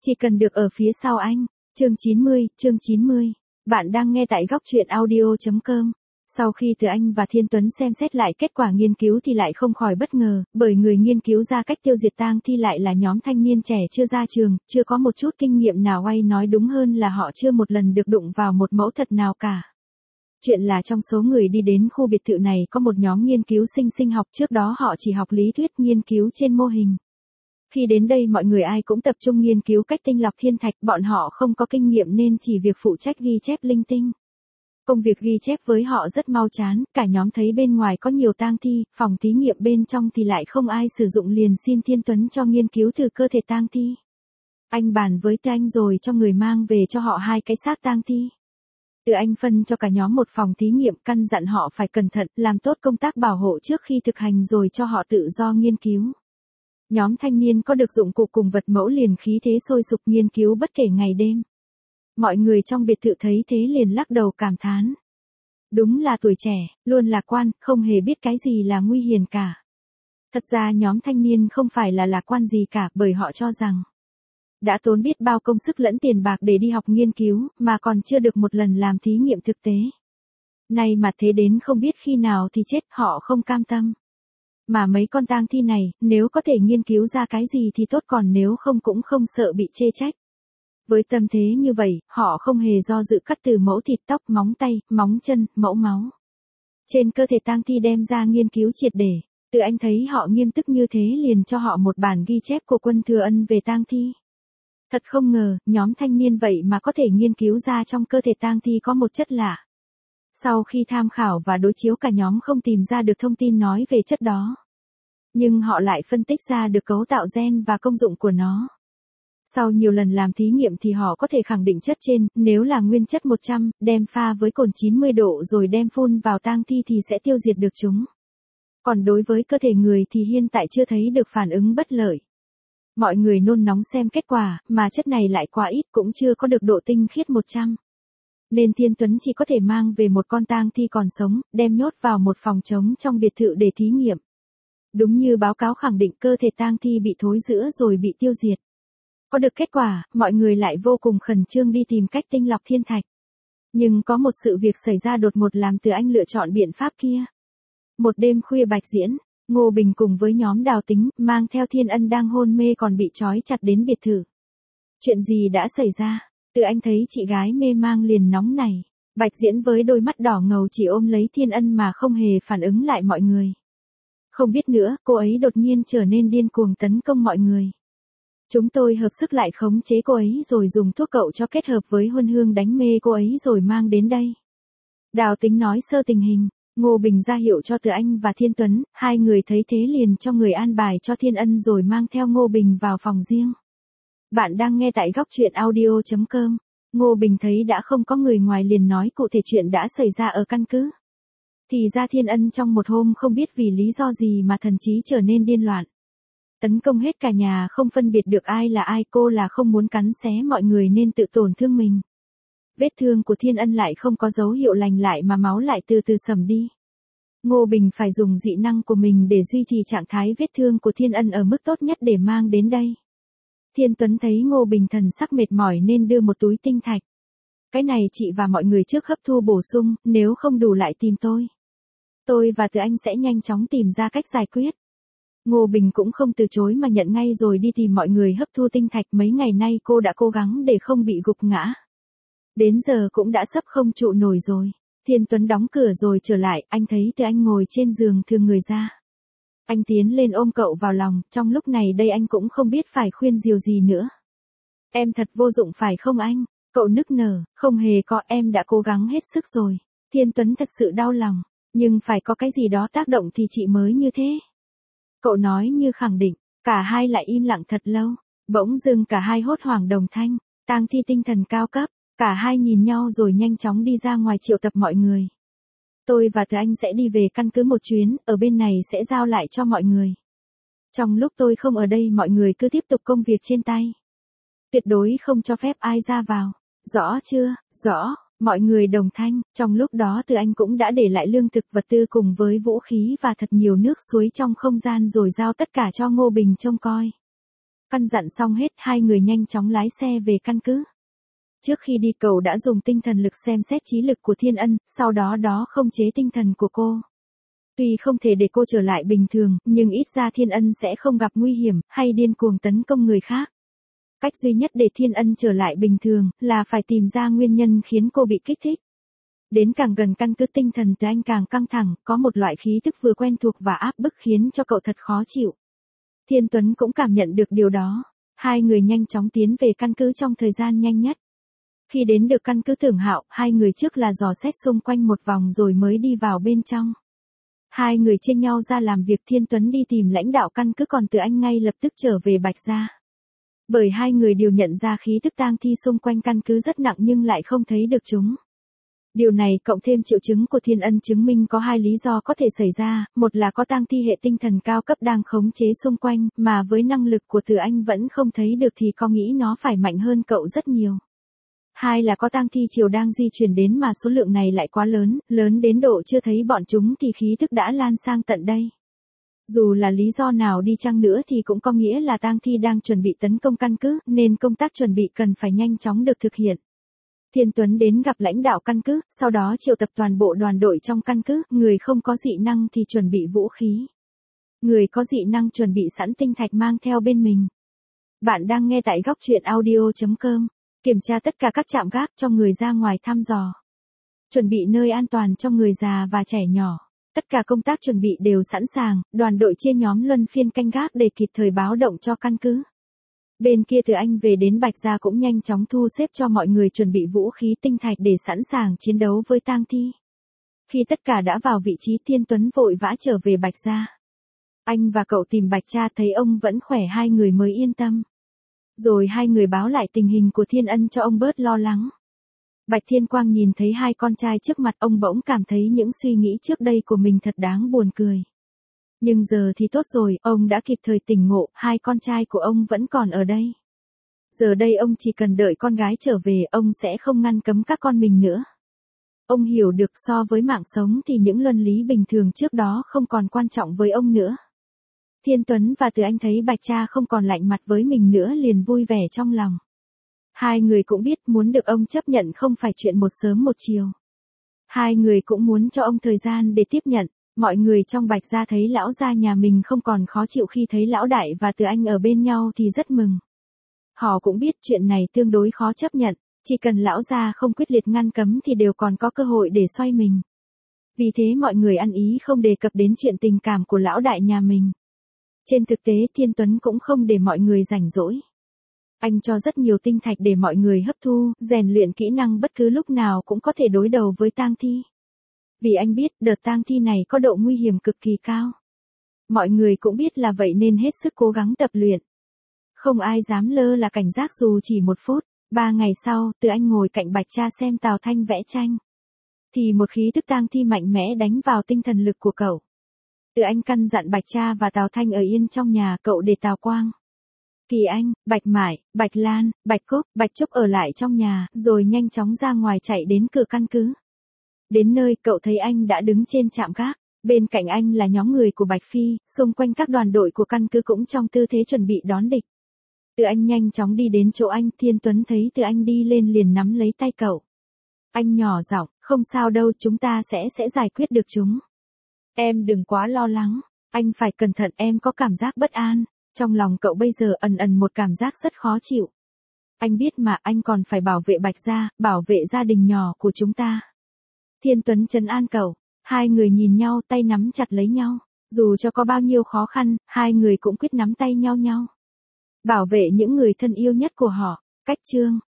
Chỉ cần được ở phía sau anh. Chương 90. Bạn đang nghe tại góc truyện audio.com. Sau khi Từ Anh và Thiên Tuấn xem xét lại kết quả nghiên cứu thì lại không khỏi bất ngờ, bởi người nghiên cứu ra cách tiêu diệt tang thi lại là nhóm thanh niên trẻ chưa ra trường, chưa có một chút kinh nghiệm nào, hay nói đúng hơn là họ chưa một lần được đụng vào một mẫu thật nào cả. Chuyện là trong số người đi đến khu biệt thự này có một nhóm nghiên cứu sinh học, trước đó họ chỉ học lý thuyết nghiên cứu trên mô hình. Khi đến đây mọi người ai cũng tập trung nghiên cứu cách tinh lọc thiên thạch, bọn họ không có kinh nghiệm nên chỉ việc phụ trách ghi chép linh tinh. Công việc ghi chép với họ rất mau chán, cả nhóm thấy bên ngoài có nhiều tang thi, phòng thí nghiệm bên trong thì lại không ai sử dụng, liền xin Thiên Tuấn cho nghiên cứu thử cơ thể tang thi. Anh bàn với Từ Anh rồi cho người mang về cho họ 2 cái xác tang thi. Từ Anh phân cho cả nhóm một phòng thí nghiệm, căn dặn họ phải cẩn thận, làm tốt công tác bảo hộ trước khi thực hành rồi cho họ tự do nghiên cứu. Nhóm thanh niên có được dụng cụ cùng vật mẫu liền khí thế sôi sục nghiên cứu bất kể ngày đêm. Mọi người trong biệt thự thấy thế liền lắc đầu cảm thán. Đúng là tuổi trẻ, luôn lạc quan, không hề biết cái gì là nguy hiểm cả. Thật ra nhóm thanh niên không phải là lạc quan gì cả, bởi họ cho rằng đã tốn biết bao công sức lẫn tiền bạc để đi học nghiên cứu, mà còn chưa được một lần làm thí nghiệm thực tế. Nay mà thế đến không biết khi nào thì chết, họ không cam tâm. Mà mấy con tang thi này, nếu có thể nghiên cứu ra cái gì thì tốt, còn nếu không cũng không sợ bị chê trách. Với tâm thế như vậy, họ không hề do dự cắt từ mẫu thịt, tóc, móng tay, móng chân, mẫu máu trên cơ thể tang thi đem ra nghiên cứu triệt để. Từ Anh thấy họ nghiêm túc như thế liền cho họ một bản ghi chép của Quân Thừa Ân về tang thi. Thật không ngờ, nhóm thanh niên vậy mà có thể nghiên cứu ra trong cơ thể tang thi có một chất lạ. Sau khi tham khảo và đối chiếu cả nhóm không tìm ra được thông tin nói về chất đó. Nhưng họ lại phân tích ra được cấu tạo gen và công dụng của nó. Sau nhiều lần làm thí nghiệm thì họ có thể khẳng định chất trên, nếu là nguyên chất 100, đem pha với cồn 90 độ rồi đem phun vào tang thi thì sẽ tiêu diệt được chúng. Còn đối với cơ thể người thì hiện tại chưa thấy được phản ứng bất lợi. Mọi người nôn nóng xem kết quả, mà chất này lại quá ít, cũng chưa có được độ tinh khiết 100. Nên Thiên Tuấn chỉ có thể mang về một con tang thi còn sống, đem nhốt vào một phòng trống trong biệt thự để thí nghiệm. Đúng như báo cáo khẳng định, cơ thể tang thi bị thối rữa rồi bị tiêu diệt. Có được kết quả, mọi người lại vô cùng khẩn trương đi tìm cách tinh lọc thiên thạch. Nhưng có một sự việc xảy ra đột ngột làm Từ Anh lựa chọn biện pháp kia. Một đêm khuya Bạch Diễn, Ngô Bình cùng với nhóm Đào Tính, mang theo Thiên Ân đang hôn mê còn bị trói chặt đến biệt thự. Chuyện gì đã xảy ra? Từ Anh thấy chị gái mê mang liền nóng nảy. Bạch Diễn với đôi mắt đỏ ngầu chỉ ôm lấy Thiên Ân mà không hề phản ứng lại mọi người. Không biết nữa, cô ấy đột nhiên trở nên điên cuồng tấn công mọi người. Chúng tôi hợp sức lại khống chế cô ấy rồi dùng thuốc cậu cho kết hợp với huân hương đánh mê cô ấy rồi mang đến đây. Đào Tính nói sơ tình hình, Ngô Bình ra hiệu cho Từ Anh và Thiên Tuấn, hai người thấy thế liền cho người an bài cho Thiên Ân rồi mang theo Ngô Bình vào phòng riêng. Bạn đang nghe tại góc truyện audio.com. Ngô Bình thấy đã không có người ngoài liền nói cụ thể chuyện đã xảy ra ở căn cứ. Thì ra Thiên Ân trong một hôm không biết vì lý do gì mà thần trí trở nên điên loạn. Tấn công hết cả nhà không phân biệt được ai là ai, cô là không muốn cắn xé mọi người nên tự tổn thương mình. Vết thương của Thiên Ân lại không có dấu hiệu lành lại mà máu lại từ từ sẩm đi. Ngô Bình phải dùng dị năng của mình để duy trì trạng thái vết thương của Thiên Ân ở mức tốt nhất để mang đến đây. Thiên Tuấn thấy Ngô Bình thần sắc mệt mỏi nên đưa một túi tinh thạch. Cái này chị và mọi người trước hấp thu bổ sung, nếu không đủ lại tìm tôi. Tôi và Từ Anh sẽ nhanh chóng tìm ra cách giải quyết. Ngô Bình cũng không từ chối mà nhận ngay rồi đi tìm mọi người hấp thu tinh thạch. Mấy ngày nay cô đã cố gắng để không bị gục ngã. Đến giờ cũng đã sắp không trụ nổi rồi. Thiên Tuấn đóng cửa rồi trở lại, anh thấy Từ Anh ngồi trên giường thương người ra. Anh tiến lên ôm cậu vào lòng, trong lúc này đây anh cũng không biết phải khuyên dìu gì nữa. Em thật vô dụng phải không anh? Cậu nức nở, không hề có, em đã cố gắng hết sức rồi. Thiên Tuấn thật sự đau lòng, nhưng phải có cái gì đó tác động thì chị mới như thế. Cậu nói như khẳng định, cả hai lại im lặng thật lâu, bỗng dưng cả hai hốt hoảng đồng thanh, tang thi tinh thần cao cấp, cả hai nhìn nhau rồi nhanh chóng đi ra ngoài triệu tập mọi người. Tôi và Từ Anh sẽ đi về căn cứ một chuyến, ở bên này sẽ giao lại cho mọi người. Trong lúc tôi không ở đây mọi người cứ tiếp tục công việc trên tay. Tuyệt đối không cho phép ai ra vào. Rõ chưa? Rõ. Mọi người đồng thanh, trong lúc đó Từ Anh cũng đã để lại lương thực vật tư cùng với vũ khí và thật nhiều nước suối trong không gian rồi giao tất cả cho Ngô Bình trông coi. Căn dặn xong hết, hai người nhanh chóng lái xe về căn cứ. Trước khi đi cậu đã dùng tinh thần lực xem xét trí lực của Thiên Ân, sau đó khống chế tinh thần của cô. Tuy không thể để cô trở lại bình thường, nhưng ít ra Thiên Ân sẽ không gặp nguy hiểm, hay điên cuồng tấn công người khác. Cách duy nhất để Thiên Ân trở lại bình thường, là phải tìm ra nguyên nhân khiến cô bị kích thích. Đến càng gần căn cứ tinh thần Từ Anh càng căng thẳng, có một loại khí tức vừa quen thuộc và áp bức khiến cho cậu thật khó chịu. Thiên Tuấn cũng cảm nhận được điều đó. Hai người nhanh chóng tiến về căn cứ trong thời gian nhanh nhất. Khi đến được căn cứ Tưởng Hạo, hai người trước là dò xét xung quanh một vòng rồi mới đi vào bên trong. Hai người chia nhau ra làm việc, Thiên Tuấn đi tìm lãnh đạo căn cứ, còn Từ Anh ngay lập tức trở về Bạch Gia. Bởi hai người đều nhận ra khí tức tang thi xung quanh căn cứ rất nặng nhưng lại không thấy được chúng. Điều này cộng thêm triệu chứng của Thiên Ân chứng minh có hai lý do có thể xảy ra, một là có tang thi hệ tinh thần cao cấp đang khống chế xung quanh, mà với năng lực của Từ Anh vẫn không thấy được thì có nghĩ nó phải mạnh hơn cậu rất nhiều. Hai là có tang thi chiều đang di chuyển đến mà số lượng này lại quá lớn, lớn đến độ chưa thấy bọn chúng thì khí tức đã lan sang tận đây. Dù là lý do nào đi chăng nữa thì cũng có nghĩa là tang thi đang chuẩn bị tấn công căn cứ, nên công tác chuẩn bị cần phải nhanh chóng được thực hiện. Thiên Tuấn đến gặp lãnh đạo căn cứ, sau đó triệu tập toàn bộ đoàn đội trong căn cứ, người không có dị năng thì chuẩn bị vũ khí. Người có dị năng chuẩn bị sẵn tinh thạch mang theo bên mình. Bạn đang nghe tại góc truyện audio.com. Kiểm tra tất cả các trạm gác cho người ra ngoài thăm dò. Chuẩn bị nơi an toàn cho người già và trẻ nhỏ. Tất cả công tác chuẩn bị đều sẵn sàng, đoàn đội chia nhóm luân phiên canh gác để kịp thời báo động cho căn cứ. Bên kia Từ Anh về đến Bạch Gia cũng nhanh chóng thu xếp cho mọi người chuẩn bị vũ khí tinh thạch để sẵn sàng chiến đấu với tang thi. Khi tất cả đã vào vị trí, Thiên Tuấn vội vã trở về Bạch Gia. Anh và cậu tìm Bạch Cha, thấy ông vẫn khỏe, hai người mới yên tâm. Rồi hai người báo lại tình hình của Thiên Ân cho ông bớt lo lắng. Bạch Thiên Quang nhìn thấy hai con trai trước mặt, ông bỗng cảm thấy những suy nghĩ trước đây của mình thật đáng buồn cười. Nhưng giờ thì tốt rồi, ông đã kịp thời tỉnh ngộ, hai con trai của ông vẫn còn ở đây. Giờ đây ông chỉ cần đợi con gái trở về, ông sẽ không ngăn cấm các con mình nữa. Ông hiểu được so với mạng sống thì những luân lý bình thường trước đó không còn quan trọng với ông nữa. Thiên Tuấn và Từ Anh thấy Bạch Cha không còn lạnh mặt với mình nữa liền vui vẻ trong lòng. Hai người cũng biết muốn được ông chấp nhận không phải chuyện một sớm một chiều. Hai người cũng muốn cho ông thời gian để tiếp nhận. Mọi người trong Bạch Gia thấy lão gia nhà mình không còn khó chịu khi thấy lão đại và Từ Anh ở bên nhau thì rất mừng. Họ cũng biết chuyện này tương đối khó chấp nhận, chỉ cần lão gia không quyết liệt ngăn cấm thì đều còn có cơ hội để xoay mình. Vì thế mọi người ăn ý không đề cập đến chuyện tình cảm của lão đại nhà mình. Trên thực tế Thiên Tuấn cũng không để mọi người rảnh rỗi. Anh cho rất nhiều tinh thạch để mọi người hấp thu, rèn luyện kỹ năng bất cứ lúc nào cũng có thể đối đầu với tang thi. Vì anh biết đợt tang thi này có độ nguy hiểm cực kỳ cao. Mọi người cũng biết là vậy nên hết sức cố gắng tập luyện. Không ai dám lơ là cảnh giác dù chỉ một phút. 3 ngày sau, Từ Anh ngồi cạnh Bạch Cha xem Tào Thanh vẽ tranh. Thì một khí tức tang thi mạnh mẽ đánh vào tinh thần lực của cậu. Từ Anh căn dặn Bạch Cha và Tào Thanh ở yên trong nhà cậu để Tào Quang, Kỳ Anh, Bạch Mải, Bạch Lan, Bạch Cúc, Bạch Trúc ở lại trong nhà, rồi nhanh chóng ra ngoài chạy đến cửa căn cứ. Đến nơi cậu thấy anh đã đứng trên trạm gác, bên cạnh anh là nhóm người của Bạch Phi, xung quanh các đoàn đội của căn cứ cũng trong tư thế chuẩn bị đón địch. Từ Anh nhanh chóng đi đến chỗ anh, Thiên Tuấn thấy Từ Anh đi lên liền nắm lấy tay cậu. Anh nhỏ giọng, không sao đâu, chúng ta sẽ giải quyết được chúng. Em đừng quá lo lắng, anh phải cẩn thận, em có cảm giác bất an. Trong lòng cậu bây giờ ẩn một cảm giác rất khó chịu. Anh biết mà, anh còn phải bảo vệ Bạch Gia, bảo vệ gia đình nhỏ của chúng ta. Thiên Tuấn trấn an cậu, hai người nhìn nhau tay nắm chặt lấy nhau. Dù cho có bao nhiêu khó khăn, hai người cũng quyết nắm tay nhau. Bảo vệ những người thân yêu nhất của họ. Cách chương